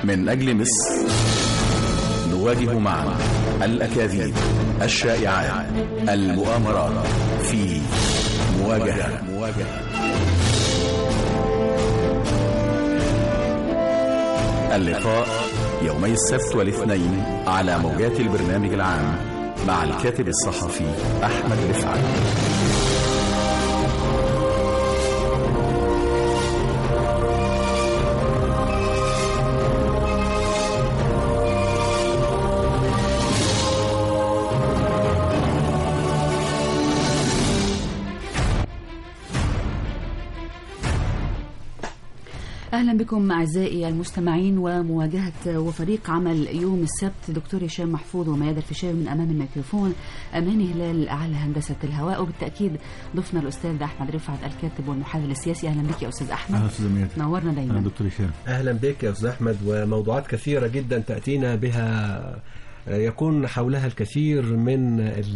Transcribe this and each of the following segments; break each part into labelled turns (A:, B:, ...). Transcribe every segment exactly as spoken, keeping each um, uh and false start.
A: من أجل مصر نواجه معا الأكاذيب، الشائعات، المؤامرات في مواجهة. اللقاء يومي السبت والاثنين على موجات البرنامج العام مع الكاتب الصحفي أحمد رفعت.
B: أهلا بكم أعزائي المستمعين ومواجهة وفريق عمل يوم السبت. دكتور هشام محفوظ وميادة الفيشاوي من أمام الميكروفون، أماني هلال على هندسة الهواء، وبالتأكيد ضفنا الأستاذ أحمد رفعت الكاتب والمحلل السياسي. أهلا بك يا أستاذ أحمد.
C: أهلا أستاذ ميادة،
B: نورنا دايما.
C: أهلا دكتور هشام.
D: أهلا بك يا أستاذ أحمد، وموضوعات كثيرة جدا تأتينا بها يكون حولها الكثير من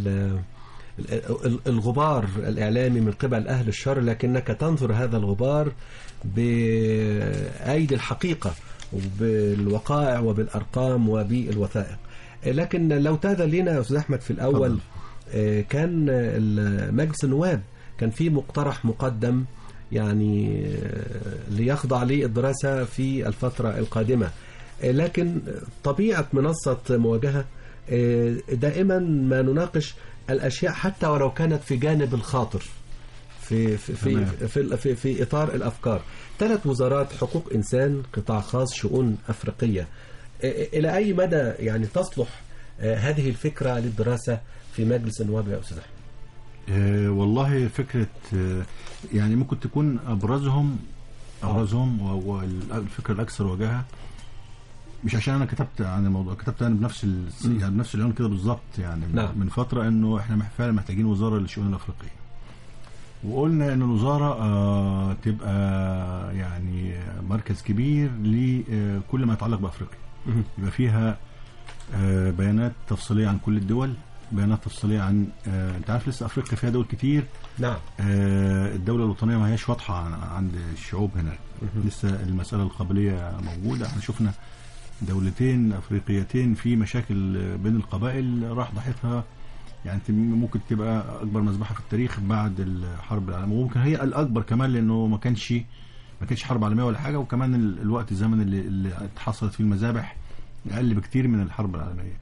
D: الغبار الإعلامي من قبل أهل الشر، لكنك تنظر هذا الغبار بأيدي الحقيقة وبالوقائع وبالأرقام وبالوثائق. لكن لو تاذن لنا يا أستاذ أحمد في الأول، كان مجلس النواب كان في مقترح مقدم يعني ليخضع للدراسة في الفترة القادمة، لكن طبيعة منصة مواجهة دائما ما نناقش الأشياء حتى ولو كانت في جانب الخاطر في في في في, في, في إطار الأفكار. ثلاث وزارات، حقوق إنسان، قطاع خاص، شؤون أفريقية. إلى أي مدى يعني تصلح هذه الفكرة للدراسة في مجلس النواب يا أستاذ أحمد؟
C: أه والله فكرة يعني ممكن تكون أبرزهم أبرزهم والفكرة الأكثر وجاهة، مش عشان أنا كتبت عن الموضوع، كتبت أنا بنفس يعني بنفس العنوان كده بالظبط يعني نعم. من فترة إنه إحنا فعلا محتاجين وزارة للشؤون الأفريقية، وقلنا ان الوزارة آه تبقى يعني مركز كبير لكل ما يتعلق بأفريقيا، يبقى فيها آه بيانات تفصيلية عن كل الدول، بيانات تفصيلية عن آه انت عارف لسه أفريقيا فيها دول كتير.
D: نعم.
C: آه الدولة الوطنية ما هيش واضحة عند الشعوب هناك، لسه المسألة القبلية موجودة. احنا شفنا دولتين أفريقيتين في مشاكل بين القبائل راح ضحيتها، يعني ممكن تبقى أكبر مذبحة في التاريخ بعد الحرب العالمية، وممكن هي الأكبر كمان لأنه ما كانش ما كانش حرب عالمية ولا حاجة، وكمان الوقت الزمن اللي, اللي حصلت فيه المذابح أقل بكتير من الحرب العالمية.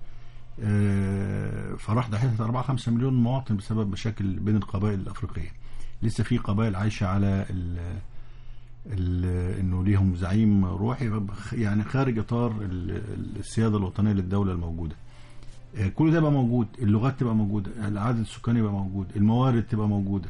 C: فراح ضحيتها أربعة خمسة مليون مواطن بسبب مشاكل بين القبائل الأفريقية. لسه في قبائل عايشة على ال ال إنه ليهم زعيم روحي، يعني خارج إطار السيادة الوطنية للدولة الموجودة. كل ده بقى موجود، اللغات تبقى موجودة، العدد السكاني يبقى موجود، الموارد تبقى موجودة،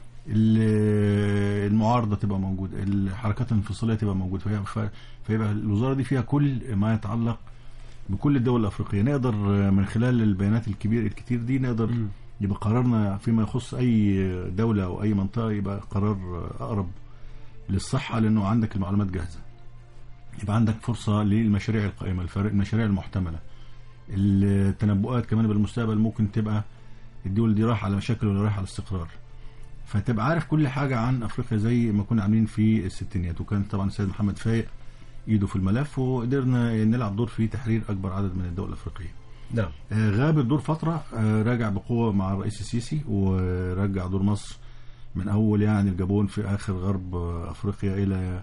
C: المعارضة تبقى موجودة، الحركات الانفصالية تبقى موجودة، فيبقى الوزارة دي فيها كل ما يتعلق بكل الدول الأفريقية. نقدر من خلال البيانات الكبير الكتير دي نقدر م. يبقى قرارنا فيما يخص أي دولة أو أي منطقة يبقى قرار أقرب للصحة، لأنه عندك المعلومات جاهزة، يبقى عندك فرصة للمشاريع القائمة، المشاريع المحتملة، التنبؤات كمان بالمستقبل، ممكن تبقى الدول دي رايحه على مشاكل ولا رايحه على استقرار، فتبقى عارف كل حاجه عن افريقيا زي ما كنا عاملين في الستينيات. وكان طبعا السيد محمد فايق ايده في الملف، وقدرنا نلعب دور في تحرير اكبر عدد من الدول الافريقيه.
D: نعم.
C: آه غاب الدور فتره، آه راجع بقوه مع الرئيس السيسي، ورجع دور مصر من اول يعني الجابون في اخر غرب آه افريقيا الى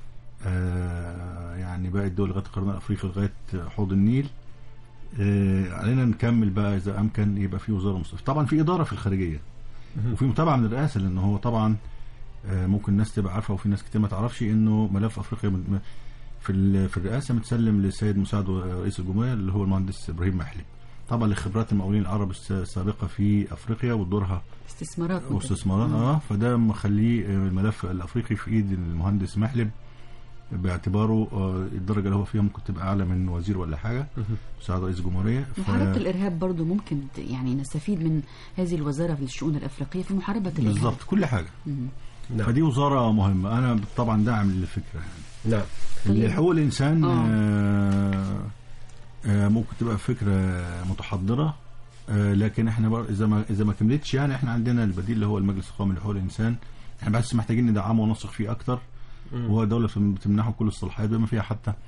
C: آه يعني باقي الدول لغايه القرن الافريقي لغايه حوض النيل. آه علينا نكمل بقى إذا أمكن يبقى في وزارة مصرفة. طبعا في إدارة في الخارجية وفي متابعة من الرئاسة، لأنه هو طبعا آه ممكن الناس تبقى عارفة وفي ناس كتير ما تعرفش إنه ملف أفريقيا في في الرئاسة متسلم للسيد مساعد رئيس الجمهورية اللي هو المهندس إبراهيم محلب، طبعا لخبرات المقاولين العرب السابقة في أفريقيا ودورها
B: استثمارات
C: واستثمارات اه فده مخليه الملف الأفريقي في إيد المهندس محلب، باعتباره الدرجة اللي هو فيها ممكن تبقى أعلى من وزير ولا حاجة مساعد رئيس الجمهورية.
B: محاربة ف... الإرهاب برضو ممكن يعني نستفيد من هذه الوزارة في الشؤون الأفريقية في محاربة الإرهاب
C: بالضبط، كل حاجة. نعم. فدي وزارة مهمة، أنا طبعا داعم للفكرة يعني. نعم. حقوق الإنسان آه. آه ممكن تبقى فكرة متحضرة، آه لكن احنا بر... إذا ما إذا ما كملتش يعني احنا عندنا البديل اللي هو المجلس القومي لحقوق الإنسان، احنا بس محتاجين ندعمه وننسق فيه أكتر، وهو دولة بتمنحه كل الصلاحيات بما فيها حتى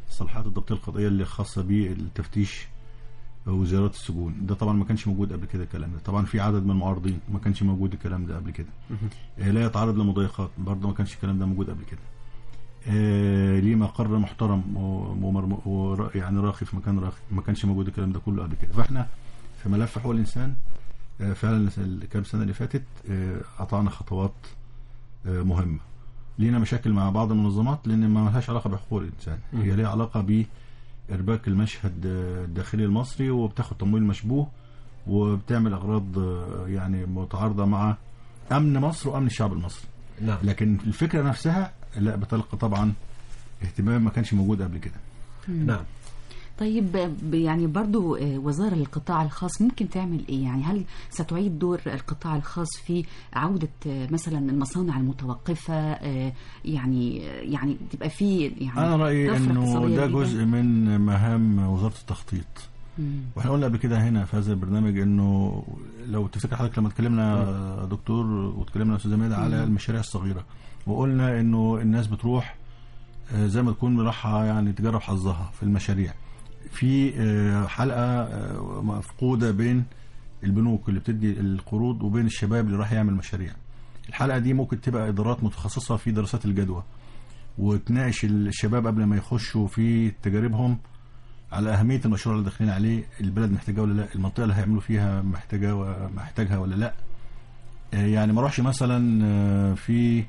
C: الصلاحيات الضبطيه القضائيه اللي خاصه بالتفتيش وزيارات السجون. ده طبعا ما كانش موجود قبل كده الكلام ده. طبعا في عدد من المعارضين ما كانش موجود الكلام ده قبل كده. لا يتعرض لمضايقات برضه ما كانش الكلام ده موجود قبل كده. آه ليه مقر محترم و يعني راقي في مكان راقي، ما كانش موجود الكلام ده كله قبل كده. فاحنا في ملف حقوق الانسان آه فعلا الكام سنه اللي فاتت آه قطعنا خطوات آه مهمه. لينا مشاكل مع بعض المنظمات لان ما لهاش علاقه بحقوق الانسان، هي ليها علاقه ب ارباك المشهد الداخلي المصري، وبتاخد تمويل مشبوه وبتعمل اغراض يعني متعارضه مع امن مصر وامن الشعب المصري.
D: نعم.
C: لكن الفكره نفسها لا، بتلقى طبعا اهتمام ما كانش موجود قبل كده.
D: نعم.
B: طيب يعني برضو وزارة القطاع الخاص ممكن تعمل ايه؟ يعني هل ستعيد دور القطاع الخاص في عودة مثلا المصانع المتوقفة؟ يعني يعني تبقى في يعني
C: انا رأيي انه ده جزء من مهام وزارة التخطيط. مم. واحنا قلنا قبل كده هنا في هذا البرنامج انه لو تفتكر حضرتك لما اتكلمنا دكتور واتكلمنا استاذ ميدة على المشاريع الصغيرة، وقلنا انه الناس بتروح زي ما تكون رايحة يعني تجرب حظها في المشاريع. في حلقة مفقودة بين البنوك اللي بتدي القروض وبين الشباب اللي راح يعمل مشاريع. الحلقة دي ممكن تبقى إدارات متخصصة في دراسات الجدوى وتناقش الشباب قبل ما يخشوا في تجاربهم على أهمية المشروع اللي داخلين عليه، البلد محتاجة ولا لا، المنطقة اللي هيعملوا فيها محتاجة ومحتاجها ولا لا. يعني ما روحش مثلا في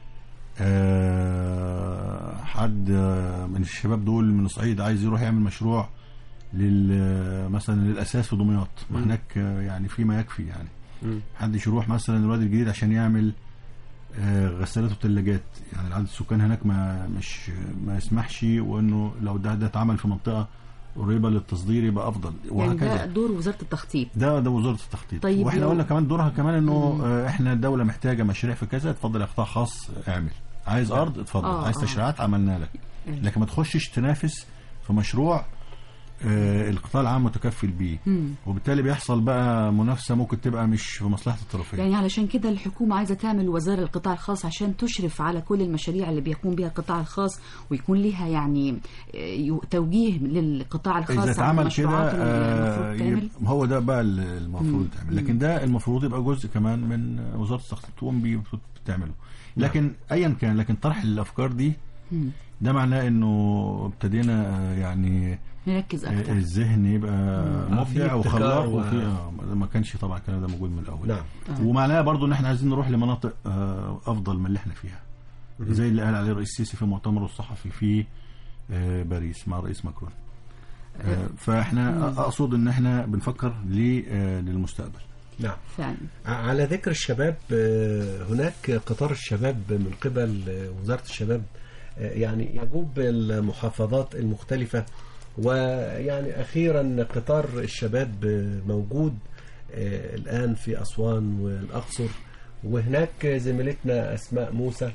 C: حد من الشباب دول من الصعيد عايز يروح يعمل مشروع لل مثلا للاساس في دمياط، ما هناك يعني في ما يكفي. يعني حدش يروح مثلا الوادي الجديد عشان يعمل غسالات وثلاجات، يعني عدد السكان هناك ما مش ما يسمحش، وانه لو ده ده اتعمل في منطقه قريبه للتصدير يبقى افضل، وهكذا.
B: يعني ده دور وزاره التخطيط.
C: ده ده وزاره التخطيط.
B: طيب
C: واحنا قلنا كمان دورها كمان انه مم. احنا الدوله محتاجه مشاريع في كذا، اتفضل يا قطاع خاص اعمل، عايز ارض اتفضل، آه عايز تشريعات عملنا لك. لكن ما تخشش تنافس في مشروع آه القطاع العام متكفل بيه، وبالتالي بيحصل بقى منافسه ممكن تبقى مش في مصلحه الطرفين.
B: يعني علشان كده الحكومه عايزه تعمل وزاره القطاع الخاص عشان تشرف على كل المشاريع اللي بيقوم بها القطاع الخاص، ويكون لها يعني توجيه للقطاع الخاص.
C: اذا اتعمل كده آه هو ده بقى المفروض يتعمل، لكن ده المفروض يبقى جزء كمان من وزاره التخطيط تقوم بيه بتعمله. لكن ايا كان، لكن طرح الافكار دي ده معناه انه ابتدينا يعني
B: نركز اكتر،
C: الذهن يبقى مبدع وخلاق، وفي و... ما كانش طبعا الكلام ده موجود من الاول.
D: نعم.
C: ومعناه برضو ان احنا عايزين نروح لمناطق افضل من اللي احنا فيها، زي اللي قال عليه الرئيس السيسي في مؤتمره الصحفي في باريس مع الرئيس ماكرون. فاحنا اقصد ان احنا بنفكر للمستقبل.
D: نعم
B: فعلا.
D: على ذكر الشباب، هناك قطار الشباب من قبل وزارة الشباب يعني يجوب المحافظات المختلفة، ويعني أخيرا قطار الشباب موجود الآن في أسوان والأقصر، وهناك زميلتنا أسماء موسى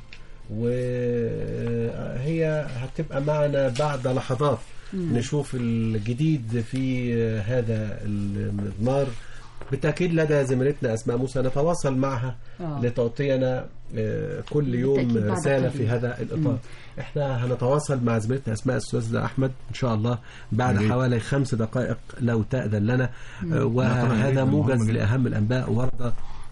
D: وهي هتبقى معنا بعد لحظات نشوف الجديد في هذا المضمار. بالتأكيد لدى زميلتنا أسماء موسى نتواصل معها أوه. لتعطينا كل يوم رسالة في هذا الإطار. مم. احنا هنتواصل مع زميلتنا أسماء الأستاذ أحمد إن شاء الله بعد مم. حوالي خمس دقائق لو تأذن لنا. مم. وهذا موجز لأهم الأنباء ورد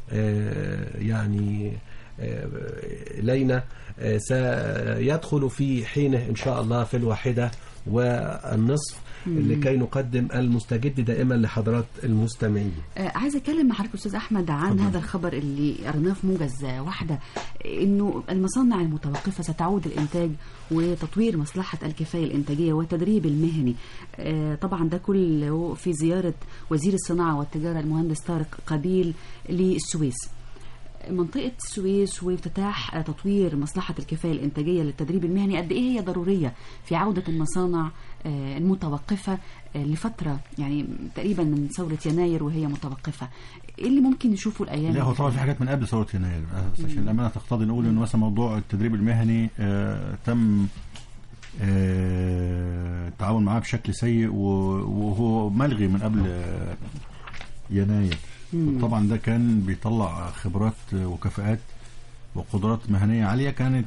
D: يعني إلينا سيدخل في حينه إن شاء الله في الواحدة والنصف لكي نقدم المستجد دائما لحضرات المستمعين.
B: آه عايز اتكلم مع حضرتك استاذ احمد عن طبعا. هذا الخبر اللي قرناه في موجز واحده، انه المصانع المتوقفه ستعود الانتاج وتطوير مصلحه الكفايه الانتاجيه والتدريب المهني. آه طبعا ده كله في زياره وزير الصناعه والتجاره المهندس طارق قبيل للسويس. منطقة السويس وافتتاح تطوير مصلحة الكفاية الإنتاجية للتدريب المهني قد إيه هي ضرورية في عودة المصانع المتوقفة لفترة يعني تقريبا من ثورة يناير وهي متوقفة. إيه اللي ممكن نشوفه الأيام؟
C: لا هو طبعا في حاجات من قبل ثورة يناير، عشان الأمانة تقتضي نقول إنه مثلا موضوع التدريب المهني آه تم آه التعاون معاه بشكل سيء وهو ملغي من قبل آه يناير. طبعا ده كان بيطلع خبرات وكفاءات وقدرات مهنيه عاليه كانت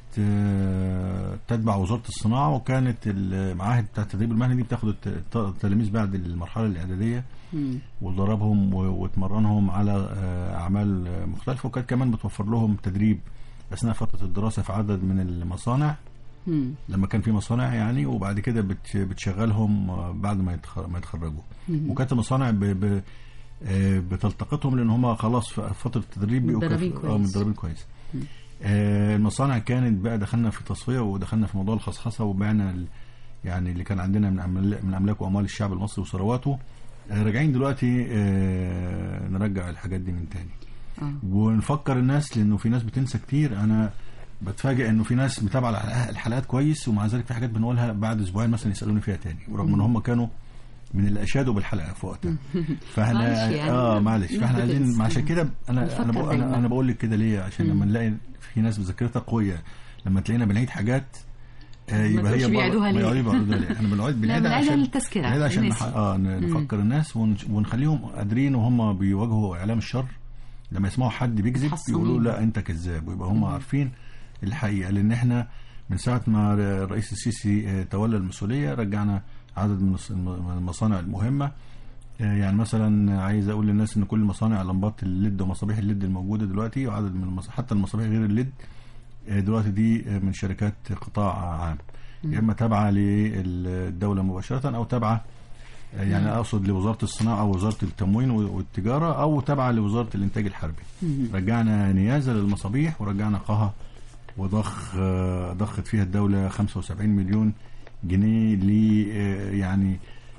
C: تتبع وزاره الصناعه، وكانت المعاهد بتاعه التدريب المهني دي بتاخد التلاميذ بعد المرحله الاعداديه وتدربهم وتمرنهم على اعمال مختلفه، وكانت كمان بتوفر لهم تدريب اثناء فتره الدراسه في عدد من المصانع مم. لما كان في مصانع يعني، وبعد كده بتشغلهم بعد ما ما يتخرجوا. وكانت المصانع ب ب بتلتقطهم لان هم خلاص في فتره التدريب بيبقوا متدربين كويس. آه المصانع كانت بقى دخلنا في تصفيه ودخلنا في موضوع الخصخصه وبعنا يعني اللي كان عندنا من من املاك واموال الشعب المصري وثرواته. آه راجعين دلوقتي آه نرجع الحاجات دي من تاني آه. ونفكر الناس، لانه في ناس بتنسى كتير. انا بتفاجئ انه في ناس متابعه الحلقات كويس ومع ذلك في حاجات بنقولها بعد اسبوعين مثلا يسالوني فيها تاني، ورغم ان هم كانوا من اللي اشادوا بالحلقه في وقتها. فاحنا يعني اه معلش فاحنا عايزين عشان كده انا انا بقول انا, أنا بقول لك كده ليه؟ عشان لما نلاقي في ناس بذاكرتها قويه لما تلاقينا بنعيد حاجات آه يبقى هي
B: بيعيدوها ليه؟
C: ليه؟ احنا بنعيد بنعيدها عشان
B: التذكره
C: بنعيدها عشان نح... اه نفكر الناس ونخليهم قادرين وهم بيواجهوا اعلام الشر لما يسمعوا حد بيكذب يقولوا لا انت كذاب، ويبقى هم عارفين الحقيقه. لان احنا من ساعه ما الرئيس السيسي تولى المسؤوليه رجعنا عدد من المصانع المهمه. يعني مثلا عايز اقول للناس ان كل مصانع لمبات الليد ومصابيح الليد الموجوده دلوقتي وعدد من المص... حتى المصابيح غير الليد دلوقتي دي من شركات قطاع عام، يا اما تابعه للدوله مباشره او تابعه يعني اقصد لوزاره الصناعه او وزاره التموين والتجاره او تابعه لوزاره الانتاج الحربي. رجعنا نيازه للمصابيح ورجعنا قها وضخ ضخت فيها الدوله خمسة وسبعين مليون جنيه ل يعني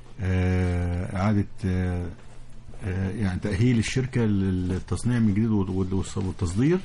C: اعاده يعني تاهيل الشركه للتصنيع من جديد والتصدير.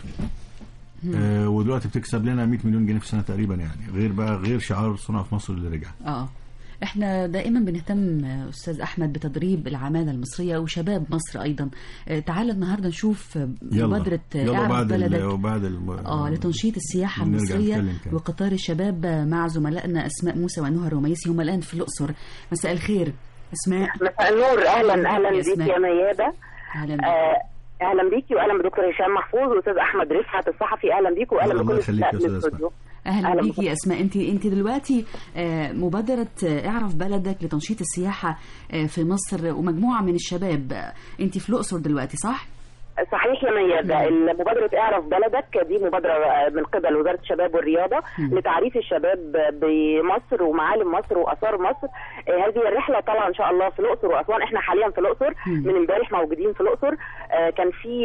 C: ودلوقتي بتكسب لنا مئة مليون جنيه في السنه تقريبا، يعني غير بقى غير شعار صناعه في مصر اللي رجع.
B: اه احنا دائما بنهتم استاذ احمد بتدريب العماله المصريه وشباب مصر ايضا. تعال النهارده نشوف مبادره اعرف بلدك
C: وبعد الم...
B: اه لتنشيط السياحه المصريه وقطار الشباب مع زملائنا اسماء موسى ونهى الرميسي، هم الان في الاقصر. مساء الخير اسماء.
E: مساء النور، اهلا اهلا بيك يا ميادة.
B: اهلا
E: بيك. آه اهلا بيكي واهلا بدكتور هشام محفوظ واستاذ احمد رفعت الصحفي. اهلا بيكم واهلا بكل الاستوديو.
B: اهلا, أهلا بيكي يا اسماء. انت انت دلوقتي مبادره اعرف بلدك لتنشيط السياحه في مصر ومجموعه من الشباب، انت في الاقصر دلوقتي صح؟
E: صحيح يا ميادة. مبادرة اعرف بلدك دي مبادرة من قبل وزارة الشباب والرياضة م. لتعريف الشباب بمصر ومعالم مصر وآثار مصر. هذه الرحلة طالعة ان شاء الله في الأقصر وأسوان. احنا حاليا في الأقصر م. من امبارح موجودين في الأقصر. كان في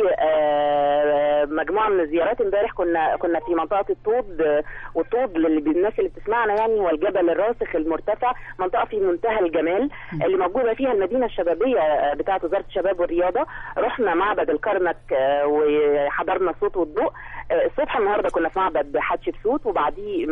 E: مجموعة من الزيارات امبارح، كنا كنا في منطقة الطود، والطود للناس اللي بتسمعنا يعني هو الجبل الراسخ المرتفع، منطقة في منتهى الجمال م. اللي موجودة فيها المدينة الشبابية بتاعة وزارة الشباب والرياضة. رحنا معبد الكرنك وحضرنا الصوت والضوء. الصبح النهارده كنا في معبد حتشبسوت وبعديه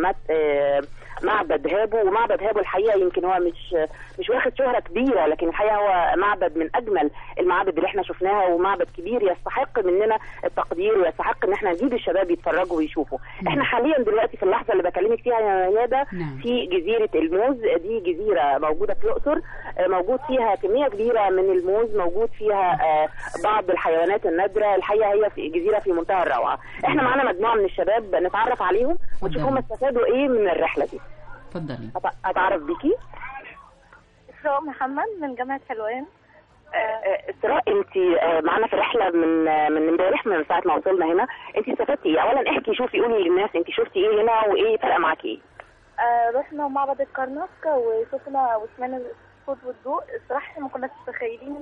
E: معبد هابو. ومعبد هابو الحقيقه يمكن هو مش مش واخد شهره كبيره، لكن الحقيقه هو معبد من اجمل المعابد اللي احنا شفناها، ومعبد كبير يستحق مننا التقدير ويستحق ان احنا نجيب الشباب يتفرجوا ويشوفوا. م. احنا حاليا دلوقتي في اللحظه اللي بكلمك فيها يا ميادة في جزيره الموز. دي جزيره موجوده في الاقصر، موجود فيها كميه كبيره من الموز، موجود فيها بعض الحيوانات النادره. الحقيقه هي في جزيره في منتهى الروعه. احنا معانا مجموعه من الشباب نتعرف عليهم ونشوف هم استفادوا ايه من الرحله دي.
B: اتفضلي.
E: اتعرف بيكي.
F: إسراء محمد من جامعه حلوان.
E: إسراء انت معانا في رحله من من امبارح من ساعه ما وصلنا هنا، انت استفدتي ايه؟ اولا احكي، شوفي قولي للناس انت شفتي ايه هنا وايه فرق معاكي ايه؟
F: آه رحنا معبد الكرنك وشفنا وسمعنا الصوت والضوء. الصراحه احنا ما كناش متخيلين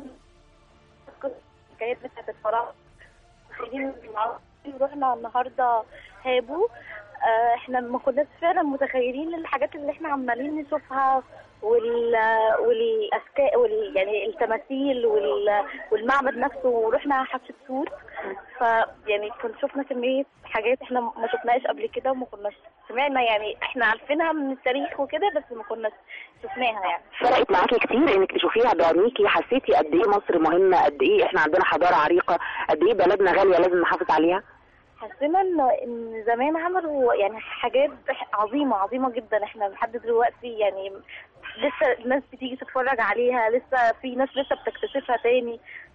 F: الحكايات بتاعت الفراغ، متخيلين. رحنا النهارده هابو. آه احنا ما كناش فعلا متخيلين الحاجات اللي احنا عمالين نشوفها وال والاسكاء وال يعني التماثيل وال والمعبد نفسه. ورحنا حتشبسوت، ف يعني كنا شفنا كميه حاجات احنا ما شفناهاش قبل كده وما كناش سمعنا، يعني احنا عارفينها من التاريخ وكده بس ما كناش شفناها. يعني
E: فرقت معاكي كتير انك تشوفيها بعينيكي؟ حسيتي قد ايه مصر مهمه، قد ايه احنا عندنا حضاره عريقه، قد ايه بلدنا غاليه لازم نحافظ عليها؟
F: حسينا ان زمان عملوا يعني حاجات عظيمه عظيمه جدا، احنا لحد دلوقتي يعني لسه الناس بتيجي تتفرج عليها، لسه في ناس لسه بتكتشفها تاني.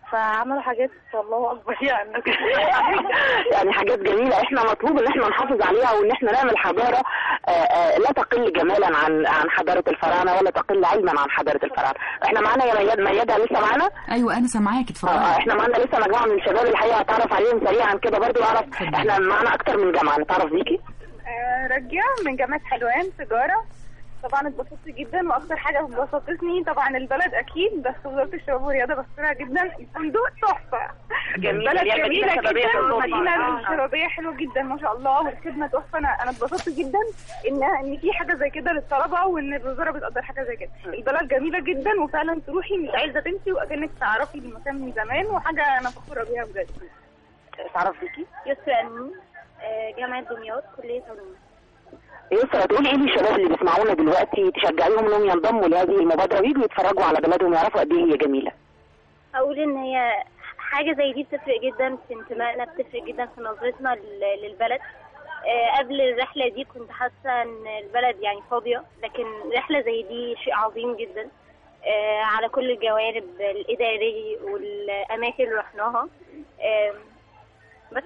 F: فعملوا حاجات الله اكبر يعني.
E: يعني حاجات جميله، احنا مطلوب ان احنا نحافظ عليها وان احنا نعمل حضاره لا تقل جمالا عن عن حضاره الفراعنه ولا تقل علما عن حضاره الفراعنه. احنا معانا يا مياد، ميادة لسه معانا؟
B: ايوه انا سامعاك، اتفضلي.
E: اه احنا معانا لسه مجموعه من الشباب الحقيقه هتعرف عليهم سريعا كده برضو، اعرف احنا معانا اكتر من جامعه. نتعرف بيكي؟
F: آه رجع من جامعه حلوان تجاره. طبعا اتبسطت جدا، واكتر حاجه بسطتني طبعا البلد اكيد، بس وزاره الشباب والرياضه بشكرها جدا. الفندق تحفه، البلد جميله جدا، والمدينه الشبابيه حلوه جدا ما شاء الله، والخدمه تحفه. انا انا اتبسطت جدا ان ان في حاجه زي كده للطلبه، وان الوزاره بتقدر حاجه زي كده. البلد جميله جدا، وفعلا تروحي مش عايزه تمشي واكنك تعرفي المكان من زمان، وحاجه انا فخوره بيها بجد.
E: تعرف بيكي؟
F: يسرا امين، جامعه دمياط، كليه علوم.
E: يسرا تقولي ايه للشباب اللي بيسمعونا دلوقتي تشجعيهم انهم ينضموا لهذه المبادره ويجوا يتفرجوا على بلدهم ويعرفوا قد ايه هي جميله؟
F: اقول ان هي حاجه زي دي بتفرق جدا في انتمائنا، بتفرق جدا في نظرتنا للبلد. أه قبل الرحله دي كنت حاسه ان البلد يعني فاضيه، لكن رحله زي دي شيء عظيم جدا أه على كل الجوانب الاداري والاماكن اللي رحناها. أه بس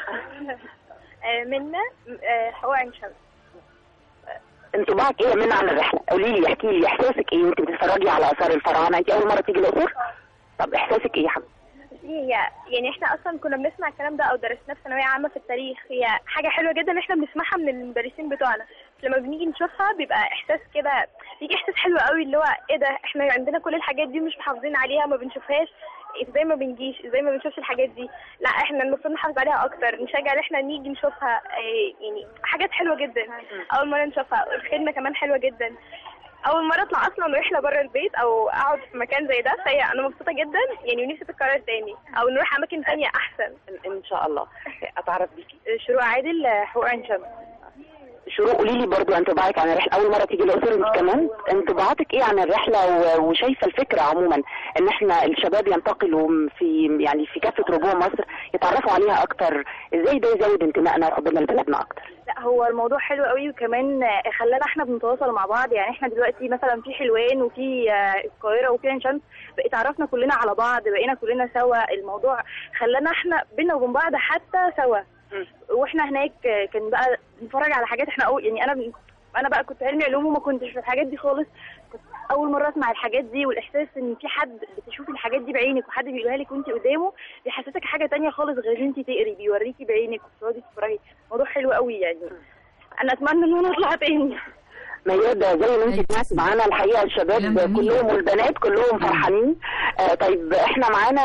F: أه منا أه حقوق عين شمس.
E: انطباعك ايه منا عن الرحله؟ قولي لي، احكي لي احساسك ايه وانت بتتفرجي على اثار الفراعنه؟ انت اول مره تيجي الاقصر؟ طب احساسك ايه يا حبيبتي؟
F: هي يعني احنا اصلا كنا بنسمع الكلام ده او درسناه في ثانويه عامه في التاريخ. هي حاجه حلوه جدا احنا بنسمعها من المدرسين بتوعنا، لما بنيجي نشوفها بيبقى احساس كده، بيجي احساس حلو قوي اللي هو ايه ده، احنا عندنا كل الحاجات دي مش محافظين عليها، ما بنشوفهاش، ازاي ما بنجيش، ازاي ما بنشوفش الحاجات دي. لا احنا المفروض نحافظ عليها اكتر، نشجع ان احنا نيجي نشوفها. يعني حاجات حلوه جدا اول مره نشوفها، الخدمه كمان حلوه جدا. اول مره اطلع اصلا رحله بره البيت او اقعد في مكان زي ده، فهي انا مبسوطه جدا يعني، ونفسي تتكرر تاني او نروح اماكن ثانيه احسن
E: ان شاء الله. اتعرف بيكي؟
F: شروق عادل، حقوق عين شمس.
E: شروق قولي لي برضو انطباعك عن الرحله، اول مره تيجي الاقصر انت كمان، انطباعاتك ايه عن الرحله وشايفه الفكره عموما ان احنا الشباب ينتقلوا في يعني في كافه ربوع مصر يتعرفوا عليها اكتر، ازاي ده يزود انتمائنا وحبنا لبلدنا اكتر؟
F: لا هو الموضوع حلو قوي، وكمان خلانا احنا بنتواصل مع بعض. يعني احنا دلوقتي مثلا في حلوان وفي القاهره وفي عين شمس، بقيت عرفنا كلنا على بعض، بقينا كلنا سوا. الموضوع خلانا احنا بينا وبين بعض حتى سوا. واحنا هناك كان بقى بنتفرج على حاجات احنا أول يعني انا انا بقى كنت علمي علوم وما كنتش في الحاجات دي خالص، كنت اول مره اسمع الحاجات دي، والاحساس ان في حد بتشوفي الحاجات دي بعينك وحد بيقولها لك وانت قدامه بيحسسك حاجه تانية خالص غير انت تقري، بيوريكي بعينك وتقعدي تتفرجي. موضوع حلو قوي يعني، انا اتمنى ان انا اطلع تاني.
E: ميادة زي ما انت سمعتي معانا الحقيقه الشباب كلهم والبنات كلهم فرحانين. آه طيب احنا معانا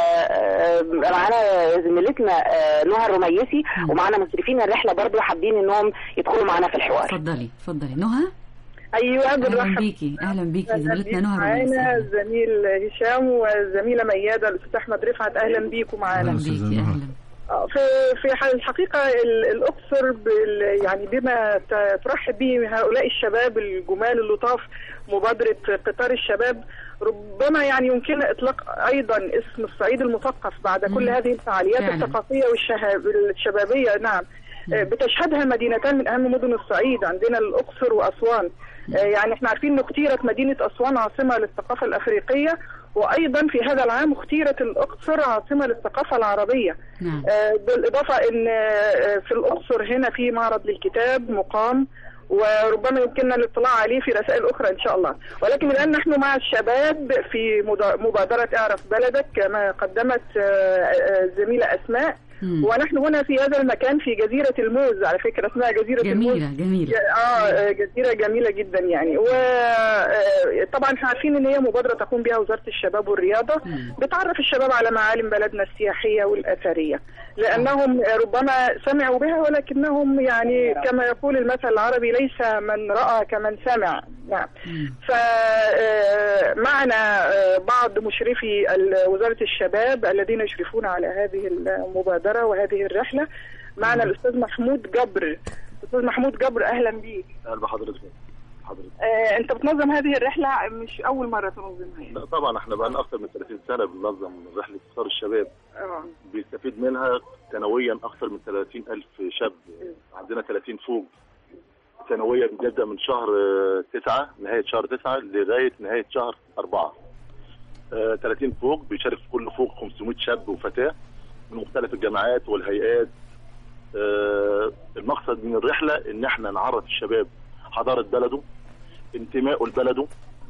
E: آه معانا زميلتنا آه نهى الرميسي، ومعانا مسرفين الرحله برضو حابين انهم يدخلوا معانا في الحوار.
B: اتفضلي اتفضلي نهى.
G: ايوه
B: بنرحب اهلا بيكي. اهلا بيكي زميلتنا نهى الرميسي.
G: معانا الزميل هشام والزميله ميادة الاستاذ احمد رفعت، اهلا بيكم معانا.
B: اهلا بيكي. اهلا.
G: في في الحقيقه الاقصر يعني بما ترحب به هؤلاء الشباب الجمال اللطاف، مبادره قطار الشباب، ربما يعني يمكن اطلاق ايضا اسم الصعيد المثقف بعد كل مم. هذه الفعاليات فعلا. الثقافيه والشبابيه. نعم مم. بتشهدها مدينتان من اهم مدن الصعيد، عندنا الاقصر واسوان. مم. يعني احنا عارفين انه اختيرت مدينه اسوان عاصمه للثقافه الافريقيه، وايضا في هذا العام اختيرت الاقصر عاصمه للثقافه العربيه. نعم. آه بالاضافه ان آه في الاقصر هنا في معرض للكتاب مقام، وربما يمكننا الاطلاع عليه في رسائل اخرى ان شاء الله. ولكن الان نحن مع الشباب في مبادره اعرف بلدك كما قدمت الزميله اسماء، مم. ونحن هنا في هذا المكان في جزيرة الموز، على فكرة اسمها جزيرة
B: جميلة
G: الموز.
B: جميلة
G: اه جزيرة جميلة جدا يعني. وطبعا احنا عارفين ان هي مبادرة تقوم بها وزارة الشباب والرياضة، مم. بتعرف الشباب على معالم بلدنا السياحية والأثرية، لأنهم ربما سمعوا بها ولكنهم يعني كما يقول المثل العربي ليس من رأى كمن سمع. نعم. فمعنا بعض مشرفي وزارة الشباب الذين يشرفون على هذه المبادرة وهذه الرحلة. معنا الأستاذ محمود جبر. أستاذ محمود جبر أهلا بيك.
H: أهلا بحضرتك. حضرتك.
G: آه، أنت بتنظم هذه الرحلة مش أول مرة تنظمها؟
H: لا طبعا احنا بقى أكثر من ثلاثين سنة بننظم رحلة قطار الشباب. آه. بيستفيد منها سنويا أكثر من ثلاثين ألف شاب. م. عندنا ثلاثين فوق سنويا، بنبدأ من شهر تسعة نهاية شهر تسعة لغاية نهاية شهر أربعة. آه ثلاثين فوق، بيشارك في كل فوق خمسمائة شاب وفتاه من مختلف الجامعات والهيئات. آه المقصد من الرحله ان احنا نعرف الشباب حضاره بلده، انتمائه لبلده.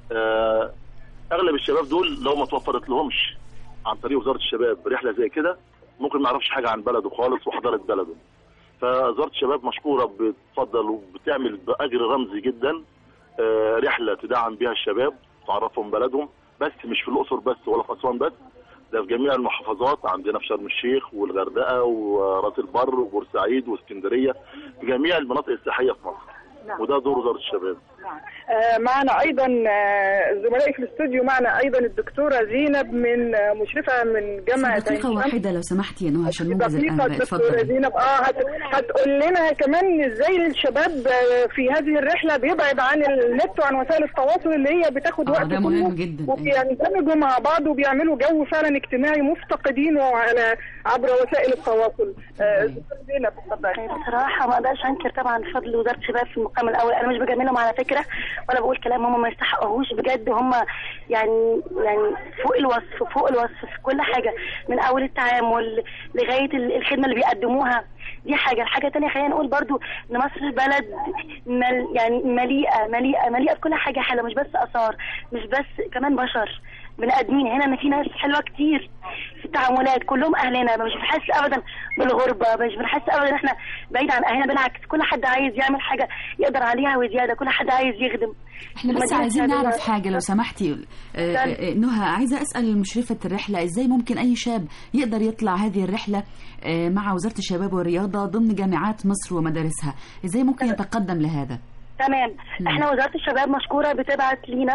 H: آه اغلب الشباب دول لو ما توفرت لهمش عن طريق وزاره الشباب رحله زي كده ممكن ما يعرفش حاجه عن بلده خالص وحضاره بلده. فوزاره الشباب مشكوره بتفضل وبتعمل باجر رمزي جدا آه رحله تدعم بها الشباب تعرفهم بلدهم، بس مش في الاقصر بس ولا في اسوان بس، ده في جميع المحافظات عندنا، في شرم الشيخ والغردقه وراس البر وبورسعيد واسكندريه، في جميع المناطق السياحيه في مصر. نعم. وده دور وزاره الشباب.
G: نعم. آه معنا ايضا آه زملائي في الاستوديو، معنا ايضا الدكتوره زينب من آه مشرفه من جامعه
B: دقيقه واحده لو سمحتي يا نهى عشان ننجز الان.
G: اتفضلي دكتوره زينب. اه هت... هتقول لنا كمان ازاي الشباب آه في هذه الرحله بيبعد عن النت وعن وسائل التواصل اللي هي بتاخد
B: آه
G: وقت
B: ده مهم جدا،
G: وبيندمجوا مع بعض وبيعملوا جو فعلا اجتماعي مفتقدينه على عبر وسائل التواصل. آه زينب اتفضلي.
I: بصراحه ما اقدرش انكر طبعا فضل وزاره الشباب في المقام الاول، انا مش بجاملهم على فكره ولا بقول كلام هم ما يستحقوهوش بجد، هم يعني يعني فوق الوصف فوق الوصف في كل حاجه، من اول التعامل لغايه الخدمه اللي بيقدموها. دي حاجه. الحاجه الثانيه خلينا نقول برضو ان مصر بلد مل يعني مليئه مليئه مليئه بكل حاجه حلوه، مش بس اثار، مش بس كمان بشر بني ادمين. هنا ان في ناس حلوه كتير في التعاملات، كلهم اهلنا، مش بنحس ابدا بالغربه، مش بنحس ابدا ان احنا بعيد عن اهلنا، بالعكس كل حد عايز يعمل حاجه يقدر عليها وزياده، كل حد عايز يخدم.
B: احنا بس عايزين نعرف حاجه لو سمحتي آه نهى، عايزه اسال مشرفه الرحله ازاي ممكن اي شاب يقدر يطلع هذه الرحله آه مع وزاره الشباب والرياضه ضمن جامعات مصر ومدارسها، ازاي ممكن يتقدم لهذا؟
I: تمام. احنا وزاره الشباب مشكوره بتبعت لينا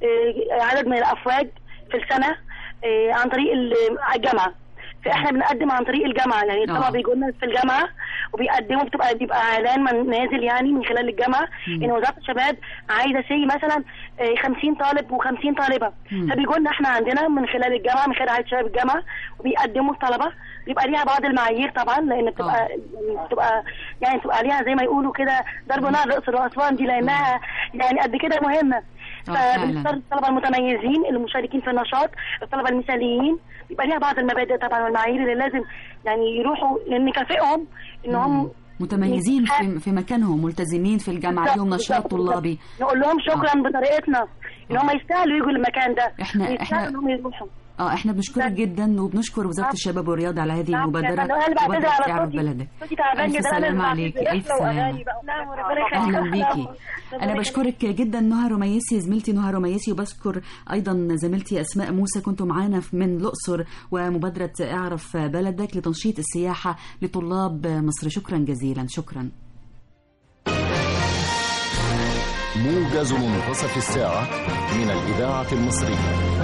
I: آه عدد من الافواج في السنه آه عن طريق الجامعه، فاحنا بنقدم عن طريق الجامعه، يعني طبعا بيجوا لنا في الجامعه وبيقدموا، بتبقى بيبقى اعلان من نازل يعني من خلال الجامعه ان وزاره الشباب عايزه سي مثلا خمسين طالب وخمسين طالبه، فبيجوا لنا احنا عندنا من خلال الجامعه من خلال عيد شباب الجامعه وبيقدموا الطلبه، بيبقى ليها بعض المعايير طبعا لان بتبقى بتبقى يعني بتبقى ليها زي ما يقولوا كده ضرب نار الاقصر واسوان دي لانها يعني قد كده مهمه. فبنختار الطلبه المتميزين المشاركين في النشاط، الطلبه المثاليين، بيبقى ليها بعض المبادئ طبعا والمعايير اللي لازم يعني يروحوا نكافئهم انهم
B: متميزين في في مكانهم، ملتزمين في الجامعه، لهم نشاط طلابي،
I: نقول لهم شكرا آه. بطريقتنا ان هم يستاهلوا يجوا المكان ده،
B: احنا احنا
I: انهم يروحوا.
B: اه احنا بنشكرك جدا وبنشكر وزاره الشباب والرياضه على هذه المبادره وبدأ اعرف بلدك. الف سلامه عليكي، الف سلامه. اهلا بيكي. انا بشكرك جدا نهى رميسي، زميلتي نهى رميسي، وبشكر ايضا زميلتي اسماء موسى، كنتوا معانا من الاقصر ومبادره اعرف بلدك لتنشيط السياحه لطلاب مصر. شكرا جزيلا. شكرا.
A: موجز منتصف الساعه من الاذاعه المصريه.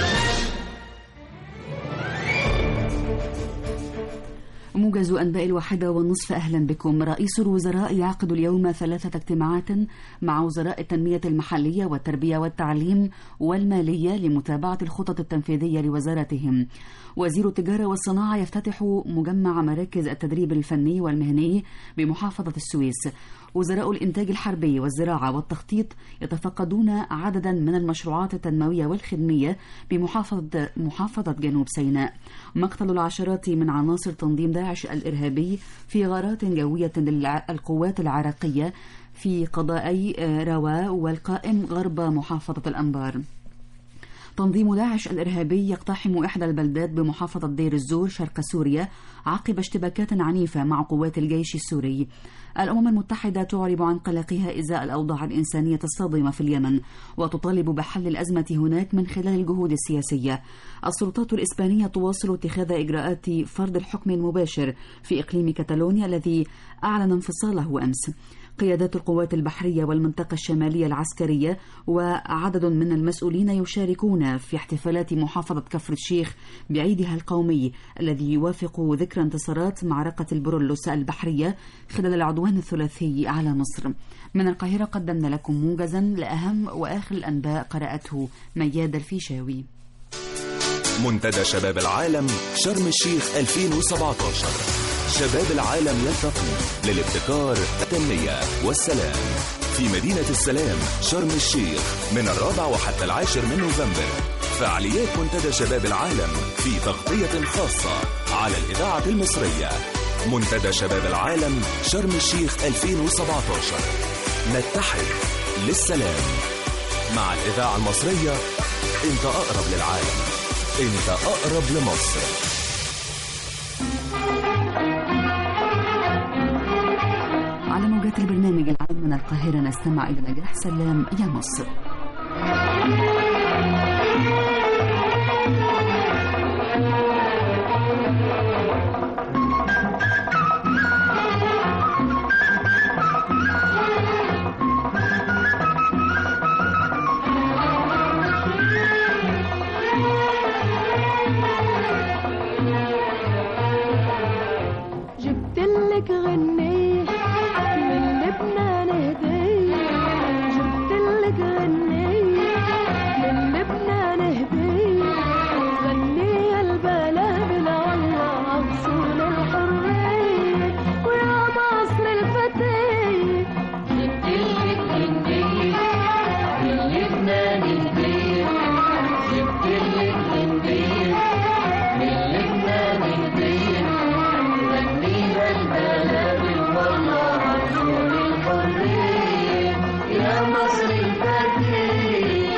B: موجز أنباء الواحدة والنصف. أهلا بكم. رئيس الوزراء يعقد اليوم ثلاثة اجتماعات مع وزراء التنمية المحلية والتربية والتعليم والمالية لمتابعة الخطط التنفيذية لوزارتهم. وزير التجارة والصناعة يفتتح مجمع مراكز التدريب الفني والمهني بمحافظة السويس. وزراء الإنتاج الحربي والزراعة والتخطيط يتفقدون عددا من المشروعات التنموية والخدمية بمحافظة محافظة جنوب سيناء. مقتل العشرات من عناصر تنظيم داعش الإرهابي في غارات جوية للقوات العراقية في قضائي روا والقائم غرب محافظة الأنبار. تنظيم داعش الإرهابي يقتحم إحدى البلدات بمحافظة دير الزور شرق سوريا عقب اشتباكات عنيفة مع قوات الجيش السوري. الأمم المتحدة تعرب عن قلقها إزاء الأوضاع الإنسانية الصادمة في اليمن وتطالب بحل الأزمة هناك من خلال الجهود السياسية. السلطات الإسبانية تواصل اتخاذ إجراءات فرض الحكم المباشر في إقليم كتالونيا الذي أعلن انفصاله أمس. قيادات القوات البحرية والمنطقة الشمالية العسكرية وعدد من المسؤولين يشاركون في احتفالات محافظة كفر الشيخ بعيدها القومي الذي يوافق ذكرى انتصارات معركة البرولوس البحرية خلال العدوان الثلاثي على مصر. من القاهرة قدمنا لكم موجزا لأهم وآخر الأنباء قرأته مياد الفيشاوي.
J: منتدى شباب العالم شرم الشيخ ألفين وسبعة عشر. شباب العالم يلتقي للابتكار، التنمية والسلام في مدينة السلام شرم الشيخ من الرابع وحتى العاشر من نوفمبر. فعاليات منتدى شباب العالم في تغطية خاصة على الإذاعة المصرية. منتدى شباب العالم شرم الشيخ ألفين وسبعتاشر، نتحد للسلام. مع الإذاعة المصرية، أنت أقرب للعالم، أنت أقرب لمصر.
B: على موجات البرنامج العام من القاهرة نستمع إلى نجاح سلام يا مصر.
K: جبتلك غنية من لبنان هدية، جبتلك غنية من لبنان هدية، غنية البلابل والله أصول الحرية ويا مصر الفتية. جبتلك غنية من لبنان هدية، جبتلك غنية من لبنان هدية، غنيها البلابل والله أصول الحرية يا مصر الفتية.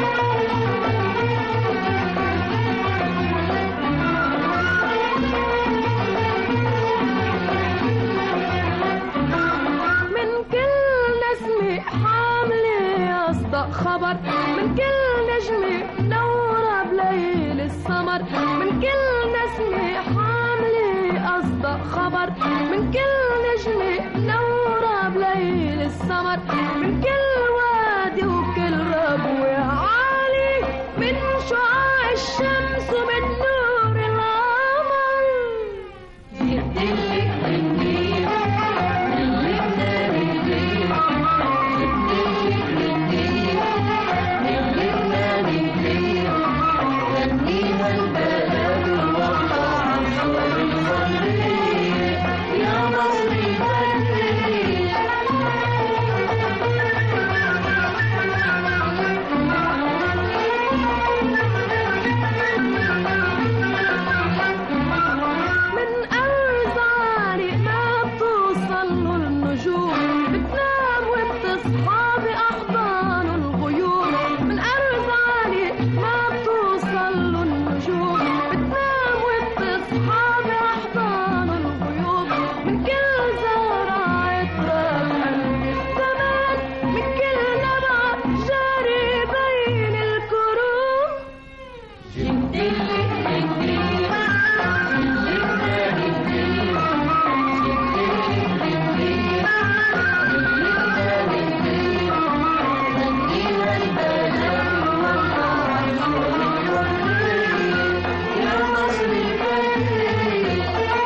K: من كل نسمة حاملة أصدق خبر، من كل نجمة منورة بليل السمر، من كل نسمة حاملة أصدق خبر، من كل نجمة منورة بليل السمر، من كل وادي وكل ربوة عالي، من شعاع الشمس ومن نور القمر. جبتلك غنية من لبنان هدية، جبتلك غنية من لبنان هدية، غنيها البلابل والله أصول الحرية يا مصر الفتية. من أرض عالي ما بتوصل له النجوم، بتنام وبتصحى بأحضان الغيوم، من أرض عالي ما بتوصل له النجوم، بتنام وبتصحى بأحضان الغيوم، من كل زهرة عطرة بقلب الزمان، من كل نبعة جاري بين الكروم. جبتلك غنية من لبنان هدية، جبتلك غنية من لبنان هدية، غنيها البلابل والله أصول الحرية يا مصر الفتية.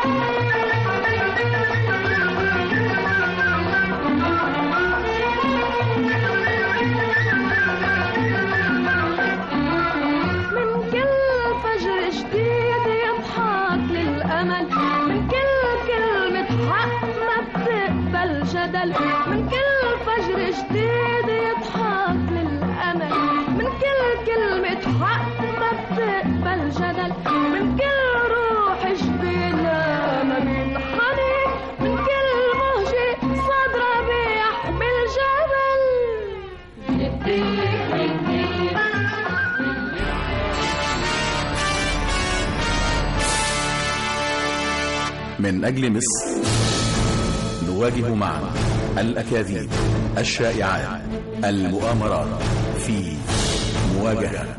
K: من كل فجر جديد يضحك للأمل، من كل كلمة حق ما بتقبل جدل، من كل فجر جديد يضحك للأمل، من كل كلمة حق ما بتقبل جدل، من كل روح جبينها ما بينحني، من كل مهجة صدرها بيحمل جبل. جبتلك غنية
A: من أجل مصر نواجه معا الأكاذيب، الشائعات، المؤامرات في مواجهة.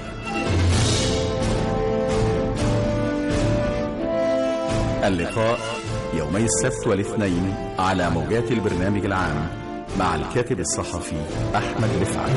A: اللقاء يومي السبت والاثنين على موجات البرنامج العام مع الكاتب الصحفي أحمد رفعت.